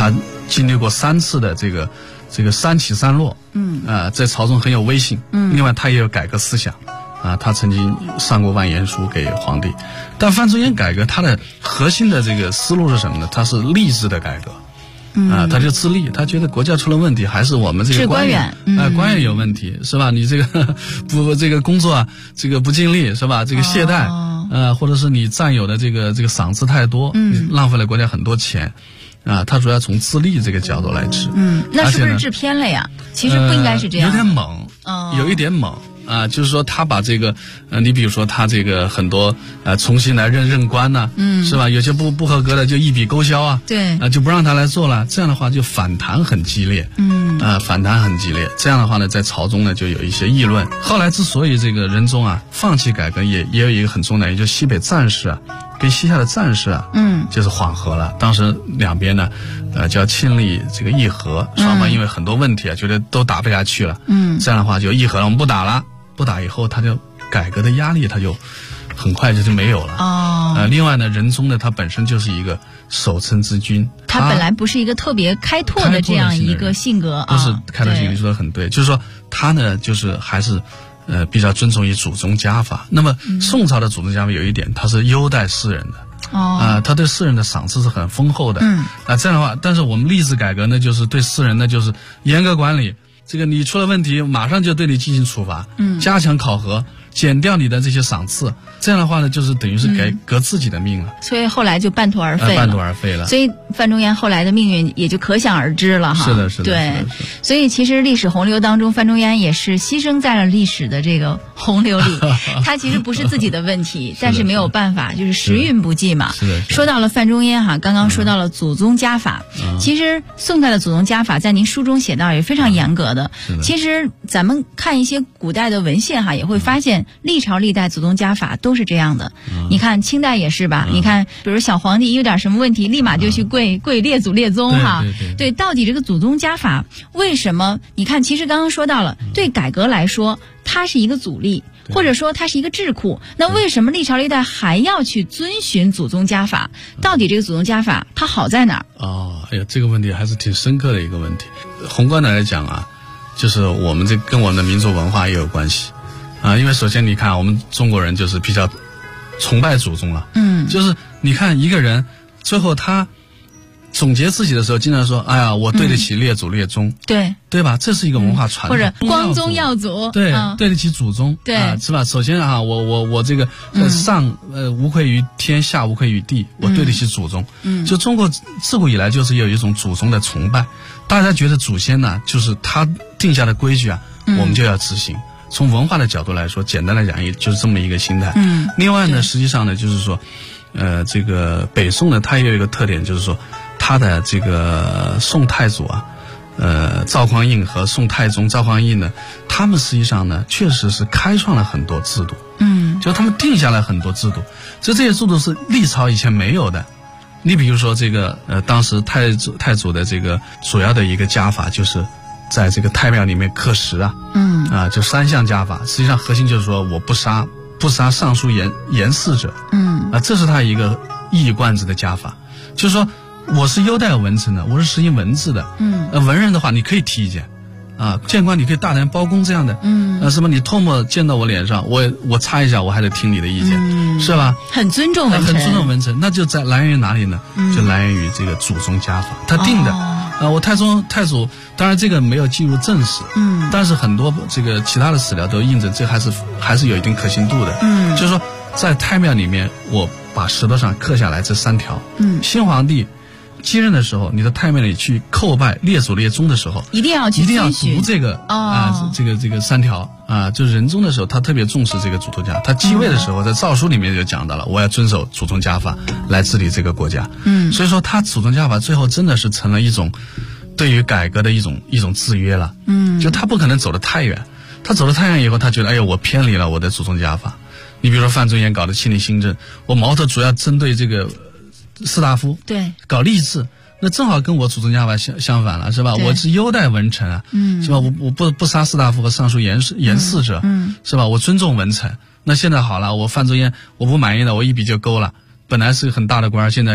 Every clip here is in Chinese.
他经历过3次的这个3起3落，在朝中很有威信，另外他也有改革思想，他曾经上过万言书给皇帝。但范仲淹改革他的核心的这个思路是什么呢？他是吏治的改革。他就自立，他觉得国家出了问题，还是我们这个官员，官员有问题，是吧？你这个工作啊，这个不尽力，是吧？这个懈怠，或者是你占有的这个赏赐太多，浪费了国家很多钱，他主要从自立这个角度来治。 那是不是治偏了呀？其实不应该是这样， 有点猛，有一点猛。就是说他把这个你比如说他这个很多重新来任官呢，是吧？有些不合格的就一笔勾销啊， 对， 就不让他来做了。这样的话就反弹很激烈，反弹很激烈。这样的话呢，在朝中呢就有一些议论。后来之所以这个仁宗放弃改革，也有一个很重要的原因，就西北战事跟西夏的战事就是缓和了。当时两边呢叫庆历这个议和，双方因为很多问题觉得都打不下去了，这样的话就议和了，我们不打了。不打以后，他就改革的压力，他就很快就没有了。另外呢，仁宗呢，他本身就是一个守成之君， 他本来不是一个特别开拓的这样一个性格， 不是开拓性格，你说的很对，就是说他呢，就是还是比较尊重于祖宗家法。那么宋朝的祖宗家法有一点，他是优待士人的。他对士人的赏赐是很丰厚的。这样的话，但是我们吏治改革呢，就是对士人呢，就是严格管理。这个你出了问题，马上就对你进行处罚，加强考核，减掉你的这些赏赐。这样的话呢，就是等于是革自己的命了。 所以后来就半途而废了。 半途而废了。 所以范仲淹后来的命运也就可想而知了哈。 是的，是的。 对，所以其实历史洪流当中，范仲淹也是牺牲在了历史的这个洪流里。他其实不是自己的问题，但是没有办法，就是时运不济嘛。 是的。 说到了范仲淹哈，刚刚说到了祖宗家法，其实宋代的祖宗家法在您书中写到也非常严格的。其实咱们看一些古代的文献哈，也会发现历朝历代祖宗家法都是这样的。你看清代也是吧？你看，比如小皇帝有点什么问题，立马就去跪列祖列宗哈。对，到底这个祖宗家法为什么？你看，其实刚刚说到了，对改革来说，它是一个阻力，或者说它是一个智库。那为什么历朝历代还要去遵循祖宗家法？到底这个祖宗家法它好在哪儿？ 哎呀，这个问题还是挺深刻的一个问题。宏观的来讲就是我们这跟我们的民族文化也有关系因为首先你看我们中国人就是比较崇拜祖宗了，就是你看一个人最后他总结自己的时候经常说，哎呀，我对得起列祖列宗，对吧？这是一个文化传统， 或者光宗耀祖， 对得起祖宗， 对是吧？首先我这个上无愧于天，下无愧于地，我对得起祖宗。就中国自古以来就是有一种祖宗的崇拜，大家觉得祖先呢，就是他定下的规矩我们就要执行。从文化的角度来说，简单来讲，也就是这么一个心态。另外呢，实际上呢，就是说，这个北宋呢，它也有一个特点，就是说，它的这个宋太祖赵匡胤和宋太宗赵匡胤呢，他们实际上呢，确实是开创了很多制度。就他们定下来很多制度，这些制度是历朝以前没有的。你比如说这个当时太祖的这个主要的一个家法就是在这个太庙里面刻石就3项家法，实际上核心就是说我不杀上书言事者，这是他一个一以贯之的家法，就是说我是优待文臣的，我是实行文治的，文人的话你可以提意见谏官你可以大胆包公这样的，什么你唾沫溅到我脸上，我擦一下，我还得听你的意见，是吧？ 很尊重文臣， 很尊重文臣，那就来源于哪里呢？就来源于这个祖宗家法，他定的。我太祖，当然这个没有记入正史，但是很多这个其他的史料都印证，这还是有一定可信度的。就是说在太庙里面，我把石头上刻下来这3条。新皇帝继任的时候，你的太庙里去叩拜列祖列宗的时候， 一定要读这个这个3条就是仁宗的时候，他特别重视这个祖宗家。他继位的时候，在诏书里面就讲到了，我要遵守祖宗家法来治理这个国家。所以说他祖宗家法最后真的是成了一种对于改革的一种制约了。就他不可能走得太远，他走得太远以后，他觉得哎呦我偏离了我的祖宗家法。你比如说范仲淹搞的庆历新政，我矛头主要针对这个士大夫， 对， 搞吏治，那正好跟我祖宗家法相反了，是吧？我是优待文臣是吧？我不杀士大夫和上书言事者，是吧？我尊重文臣。那现在好了，我范仲淹我不满意了，我一笔就勾了。本来是很大的官，现在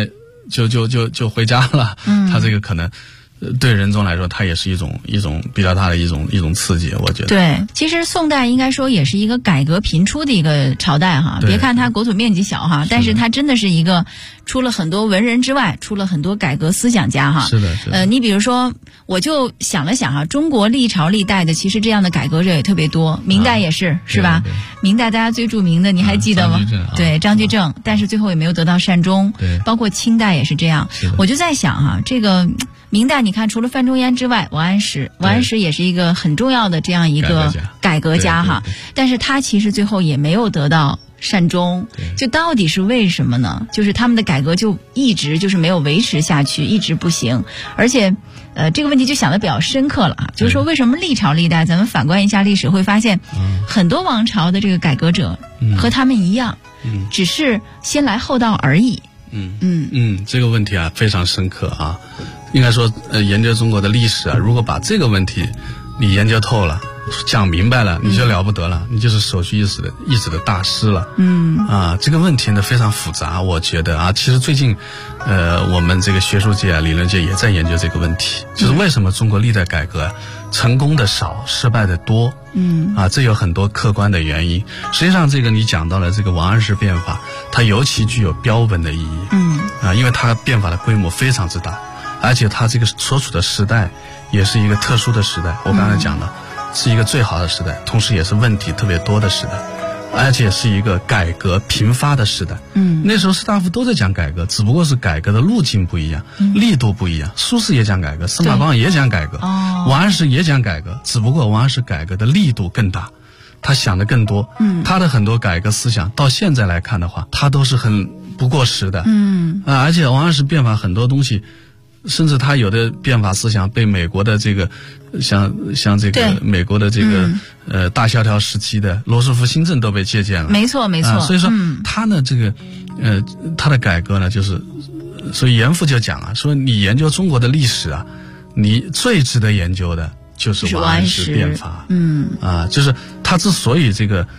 就回家了，他这个可能。对仁宗来说，它也是一种比较大的一种刺激，我觉得。 对，其实宋代应该说也是一个改革频出的一个朝代哈。别看它国土面积小哈，但是它真的是一个出了很多文人之外，出了很多改革思想家哈。 是的。 你比如说，我就想了想哈，中国历朝历代的其实这样的改革者也特别多，明代也是，是吧？ 对。 明代大家最著名的，你还记得吗？对，张居正，但是最后也没有得到善终。 对。 包括清代也是这样。我就在想哈，这个。明代你看，除了范仲淹之外，王安石也是一个很重要的这样一个改革家哈，但是他其实最后也没有得到善终，就到底是为什么呢？就是他们的改革就一直就是没有维持下去，一直不行，而且这个问题就想得比较深刻了啊，就是说为什么历朝历代咱们反观一下历史会发现，很多王朝的这个改革者和他们一样，只是先来后到而已。 这个问题啊非常深刻啊。应该说，研究中国的历史啊，如果把这个问题你研究透了，讲明白了，你就了不得了，你就是首屈一指的大师了。这个问题呢非常复杂，我觉得啊，其实最近，我们这个学术界啊、理论界也在研究这个问题，就是为什么中国历代改革成功的少，失败的多。这有很多客观的原因。实际上，这个你讲到了这个王安石变法，它尤其具有标本的意义。因为它变法的规模非常之大。而且他这个所处的时代也是一个特殊的时代，我刚才讲了，是一个最好的时代，同时也是问题特别多的时代，而且是一个改革频发的时代。那时候士大夫都在讲改革，只不过是改革的路径不一样，力度不一样。苏轼也讲改革，司马光也讲改革，王安石也讲改革，只不过王安石改革的力度更大，他想的更多。他的很多改革思想到现在来看的话，他都是很不过时的。而且王安石变法很多东西。甚至他有的变法思想被美国的这个，像这个美国的这个大萧条时期的罗斯福新政都被借鉴了。 没错。 所以说他呢这个他的改革呢就是，所以严复就讲啊，说你研究中国的历史啊，你最值得研究的就是王安石变法。就是他之所以这个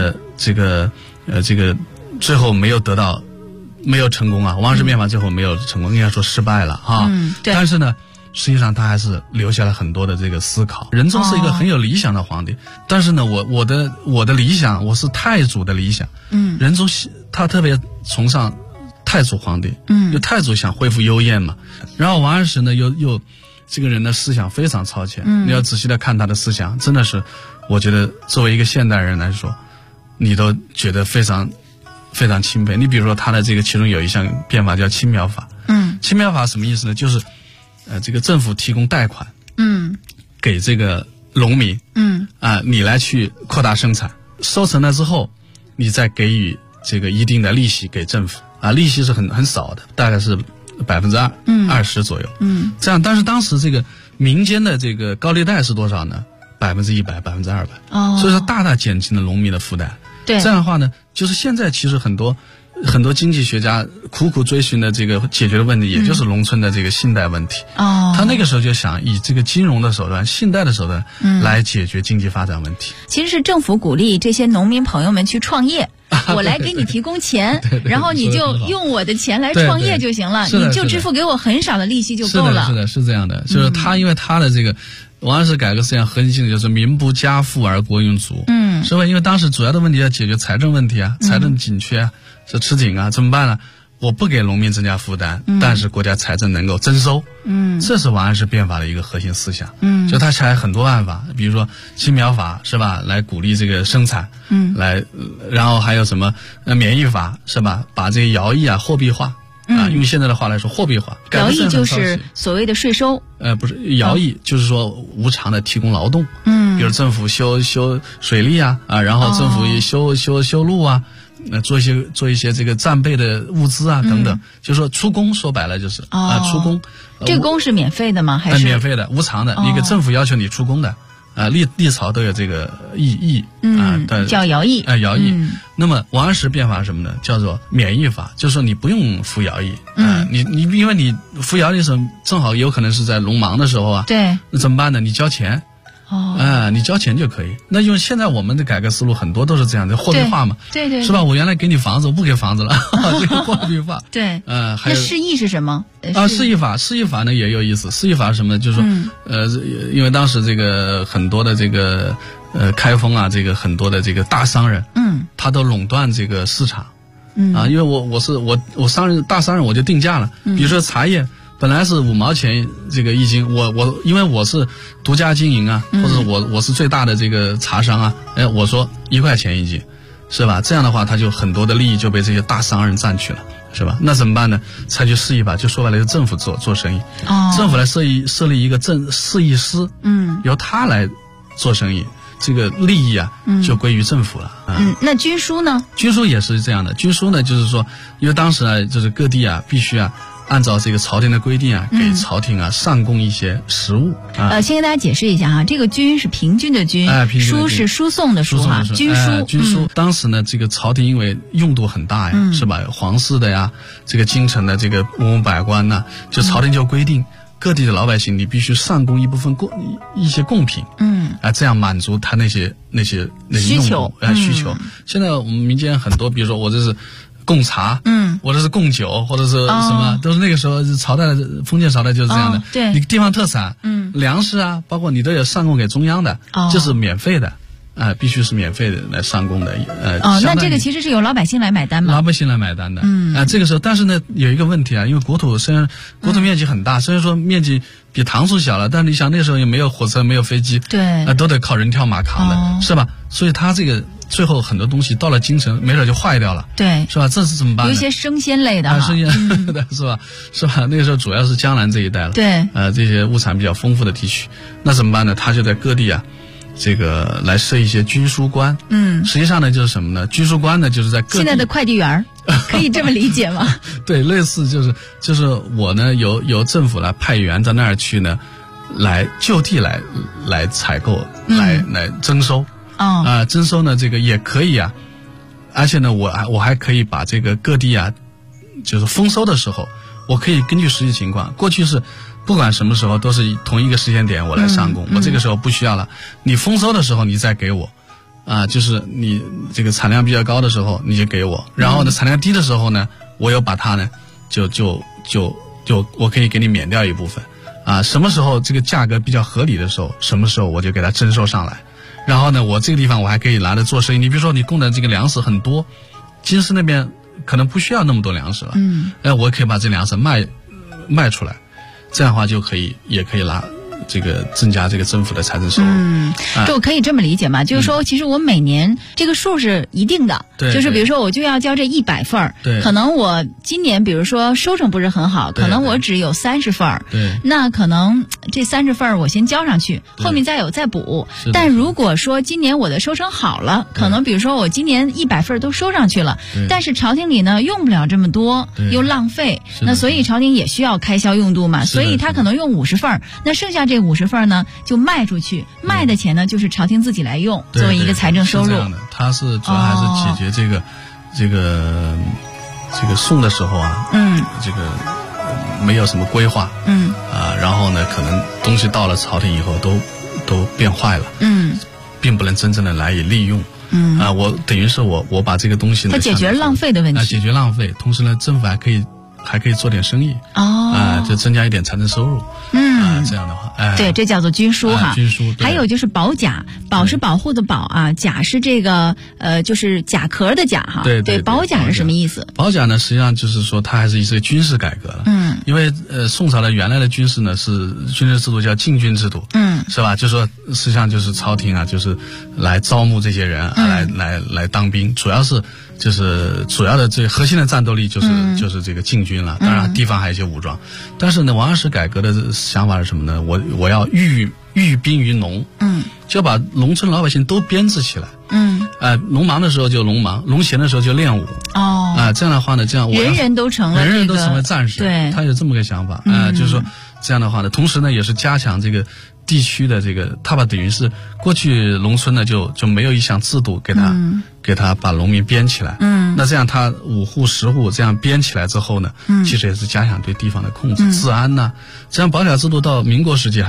最后没有成功啊，王安石变法最后没有成功，应该说失败了啊。但是呢，实际上他还是留下了很多的这个思考。仁宗是一个很有理想的皇帝，但是呢，我的理想，我是太祖的理想。仁宗他特别崇尚太祖皇帝，就太祖想恢复幽燕嘛。然后王安石呢，又这个人的思想非常超前。你要仔细的看他的思想，真的是，我觉得作为一个现代人来说，你都觉得非常钦佩。你比如说他的这个其中有一项变法叫青苗法。青苗法什么意思呢？就是这个政府提供贷款，给这个农民，你来去扩大生产，收成了之后，你再给予这个一定的利息给政府啊，利息是很少的，大概是20%左右。这样，但是当时这个民间的这个高利贷是多少呢？100%、200%。所以说大大减轻了农民的负担。这样的话呢，就是现在其实很多经济学家苦追寻的这个解决的问题，也就是农村的这个信贷问题。他那个时候就想以这个金融的手段、信贷的手段来解决经济发展问题。 其实是政府鼓励这些农民朋友们去创业，我来给你提供钱，然后你就用我的钱来创业就行了，你就支付给我很少的利息就够了。 是这样的，就是他因为他的这个王安石改革思想核心性的就是民不加富而国用足。是吧？因为当时主要的问题要解决财政问题啊，财政紧缺啊，是吃紧啊，怎么办呢？我不给农民增加负担，但是国家财政能够增收。这是王安石变法的一个核心思想。就他采很多办法，比如说青苗法是吧，来鼓励这个生产。然后还有什么免役法是吧，把这个徭役啊货币化。用现在的话来说，货币化。 徭役就是所谓的税收。 不是徭役，就是说无偿的提供劳动。比如政府修水利啊，然后政府修路啊，做一些这个战备的物资啊等等，就是说出工，说白了就是出工。 这个工是免费的吗？还是免费的，无偿的？一个政府要求你出工的。历朝都有这个役叫徭役。 徭役。那么王安石变法是什么呢？叫做免役法，就是说你不用服徭役。你因为你服徭役的时候，正好有可能是在农忙的时候啊。 对。 那怎么办呢？你交钱。 你交钱就可以。那因为现在我们的改革思路很多都是这样的，货币化嘛， 对， 是吧？我原来给你房子，我不给房子了，这个货币化。 对， 还有那释义是什么？ 释义法呢也有意思。释义法是什么？就是说，因为当时这个很多的这个开封啊，这个很多的这个大商人，他都垄断这个市场，因为我大商人我就定价了，比如说茶叶。本来是5毛钱这个一斤，因为我是独家经营啊，或者我是最大的这个茶商啊，我说1块钱一斤，是吧？这样的话，他就很多的利益就被这些大商人占去了，是吧？那怎么办呢？采取释义法，就说白了，是政府做生意，政府来设立一个释义司，由他来做生意，这个利益啊，就归于政府了。 那军书呢？ 军书也是这样的，军书呢，就是说，因为当时啊，就是各地啊，必须啊。按照这个朝廷的规定啊，给朝廷啊上供一些实物先跟大家解释一下哈，这个军是平均的军，书是输送的书哈，军书。 当时呢，这个朝廷因为用度很大呀，是吧？皇室的呀，这个京城的这个文武百官呐，就朝廷就规定各地的老百姓，你必须上供一部分一些贡品，这样满足他那些需求需求。现在我们民间很多，比如说我这是。贡茶，或者是贡酒，或者是什么，都是那个时候朝代的封建朝代就是这样的。 对， 你地方特产，粮食啊，包括你都有上供给中央的，这是免费的，必须是免费的来上供的。 那这个其实是由老百姓来买单吗？ 老百姓来买单的。这个时候，但是呢，有一个问题啊，因为国土面积很大，虽然说面积比唐苏小了，但你想那时候也没有火车，没有飞机， 对， 都得靠人挑马扛的，是吧？所以它这个。最后很多东西到了京城，没准就坏掉了， 对， 是吧？这是怎么办呢？ 有一些生鲜类的， 生鲜类的是吧？是吧？那个时候主要是江南这一带了， 对， 这些物产比较丰富的地区，那怎么办呢？他就在各地啊，这个来设一些军书官，实际上呢就是什么呢？军书官呢就是在各地现在的快递员可以这么理解吗？ 对，类似就是我呢由政府来派员到那儿去呢，来就地来采购，来征收。征收呢，这个也可以啊，而且呢，我还可以把这个各地啊，就是丰收的时候，我可以根据实际情况，过去是不管什么时候都是同一个时间点我来上供，我这个时候不需要了，你丰收的时候你再给我，就是你这个产量比较高的时候你就给我，然后呢产量低的时候呢，我又把它呢就我可以给你免掉一部分，什么时候这个价格比较合理的时候，什么时候我就给它征收上来。然后呢，我这个地方我还可以拿来做生意。你比如说，你供的这个粮食很多，京师那边可能不需要那么多粮食了，我可以把这粮食卖出来，这样的话也可以拿这个增加这个政府的财政收入。 就可以这么理解嘛？就是说，其实我每年这个数是一定的，就是比如说我就要交这100份儿，可能我今年比如说收成不是很好，可能我只有30份儿，那可能这30份儿我先交上去，后面再补。但如果说今年我的收成好了，可能比如说我今年100份儿都收上去了，但是朝廷里呢用不了这么多，又浪费，那所以朝廷也需要开销用度嘛，所以他可能用50份儿，那剩下这50份儿呢就卖出去，卖的钱呢就是朝廷自己来用，作为一个财政收入。 是这样的，它是主要还是解决这个送的时候啊，这个没有什么规划，然后呢，可能东西到了朝廷以后都变坏了，并不能真正的来以利用，我等于是我把这个东西呢， 它解决浪费的问题， 解决浪费，同时呢，政府还可以做点生意，就增加一点财政收入，这样的话， 对，这叫做军书哈。 军书， 还有就是保甲，保是保护的保啊，甲是这个就是甲壳的甲哈。 对， 保甲是什么意思？ 保甲呢，实际上就是说它还是一个军事改革了。因为宋朝的原来的军事呢是军事制度叫禁军制度，是吧？就是说实际上就是朝廷啊，就是来招募这些人，来当兵，主要是。就是主要的这核心的战斗力就是这个禁军了，当然地方还有一些武装，但是呢，王安石改革的想法是什么呢？我要寓兵于农，就把农村老百姓都编制起来，农忙的时候就农忙，农闲的时候就练武，这样的话呢，这样人人都成为战士， 对， 他有这么个想法，就是说这样的话呢，同时呢也是加强这个地区的这个，他把等于是过去农村呢就没有一项制度给他把农民编起来，那这样他5户10户这样编起来之后呢，其实也是加强对地方的控制，治安呐，这样保甲制度到民国时期还有，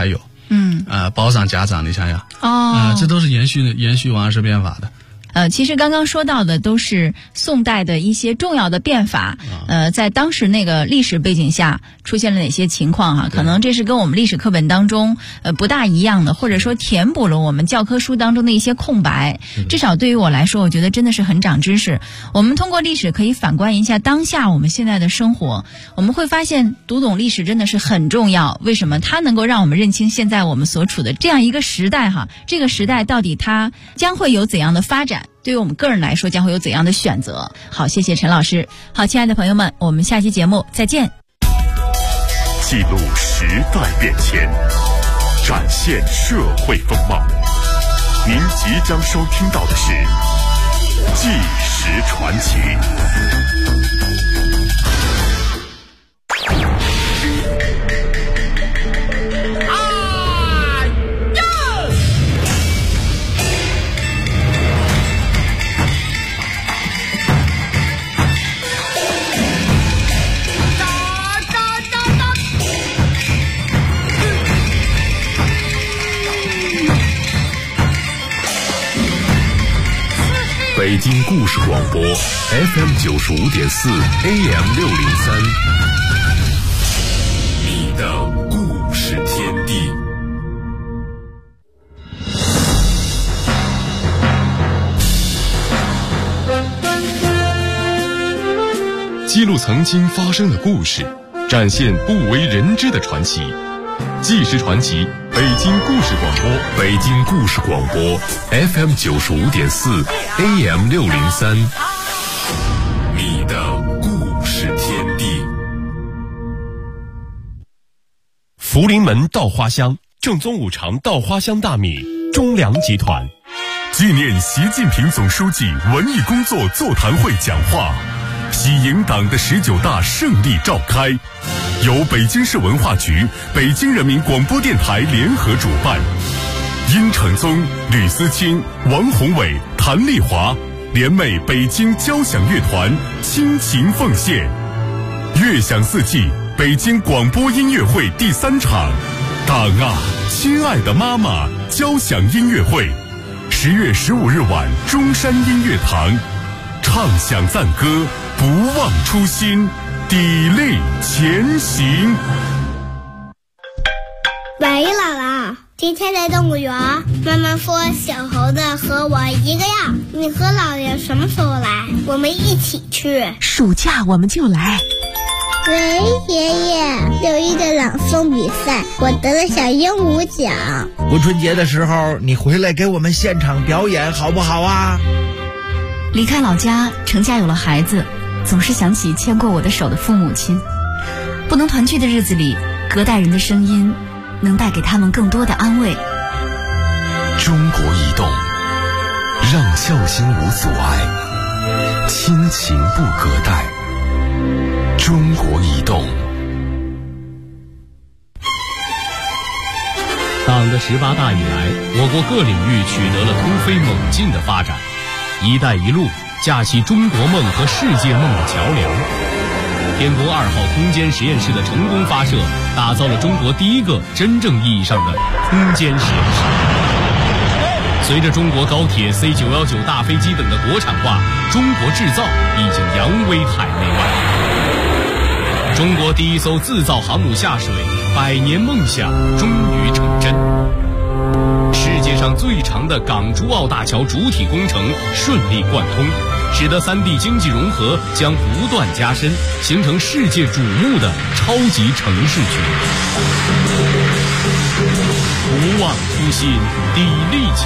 保赏家长，你想想，这都是延续王安石变法的。 其实刚刚说到的都是宋代的一些重要的变法，在当时那个历史背景下出现了哪些情况哈？可能这是跟我们历史课本当中不大一样的，或者说填补了我们教科书当中的一些空白。至少对于我来说，我觉得真的是很长知识。我们通过历史可以反观一下当下我们现在的生活，我们会发现读懂历史真的是很重要。为什么？它能够让我们认清现在我们所处的这样一个时代哈，这个时代到底它将会有怎样的发展？对于我们个人来说将会有怎样的选择？好，谢谢陈老师。好，亲爱的朋友们，我们下期节目再见。 记录时代变迁，展现社会风貌。您即将收听到的是《纪实传奇》。北京故事广播 FM 95.4 AM 603，你的故事天地。记录曾经发生的故事，展现不为人知的传奇。纪实传奇，北京故事广播，北京故事广播 FM 95.4 AM 603，你的故事天地。福临门稻花香，正宗五常稻花香大米，中粮集团。纪念习近平总书记文艺工作座谈会讲话，喜迎党的19大胜利召开，由北京市文化局、北京人民广播电台联合主办，殷承宗、吕思清、王宏伟、谭丽华联袂北京交响乐团倾情奉献。乐享四季北京广播音乐会第3场，党啊，亲爱的妈妈交响音乐会，10月15日晚中山音乐堂，唱响赞歌，不忘初心，砥砺前行。 喂，姥姥，今天在动物园，妈妈说小猴子和我一个样。你和姥爷什么时候来？我们一起去。 暑假我们就来。 喂，爷爷，6一的朗诵比赛，我得了小鹦鹉奖。 过春节的时候，你回来给我们现场表演好不好啊？ 离开老家，成家有了孩子，总是想起牵过我的手的父母亲。不能团聚的日子里，隔代人的声音能带给他们更多的安慰。 中国移动，让孝心无阻碍，亲情不隔代。中国移动。 党的18大以来，我国各领域取得了突飞猛进的发展。一带一路架起中国梦和世界梦的桥梁。天宫2号空间实验室的成功发射，打造了中国第一个真正意义上的空间实验室。随着中国高铁 C919 大飞机等的国产化，中国制造已经扬威海内外。中国第一艘自造航母下水，100年梦想终于成真。世界上最长的港珠澳大桥主体工程顺利贯通，使得3地经济融合将不断加深，形成世界瞩目的超级城市群。不忘初心，砥砺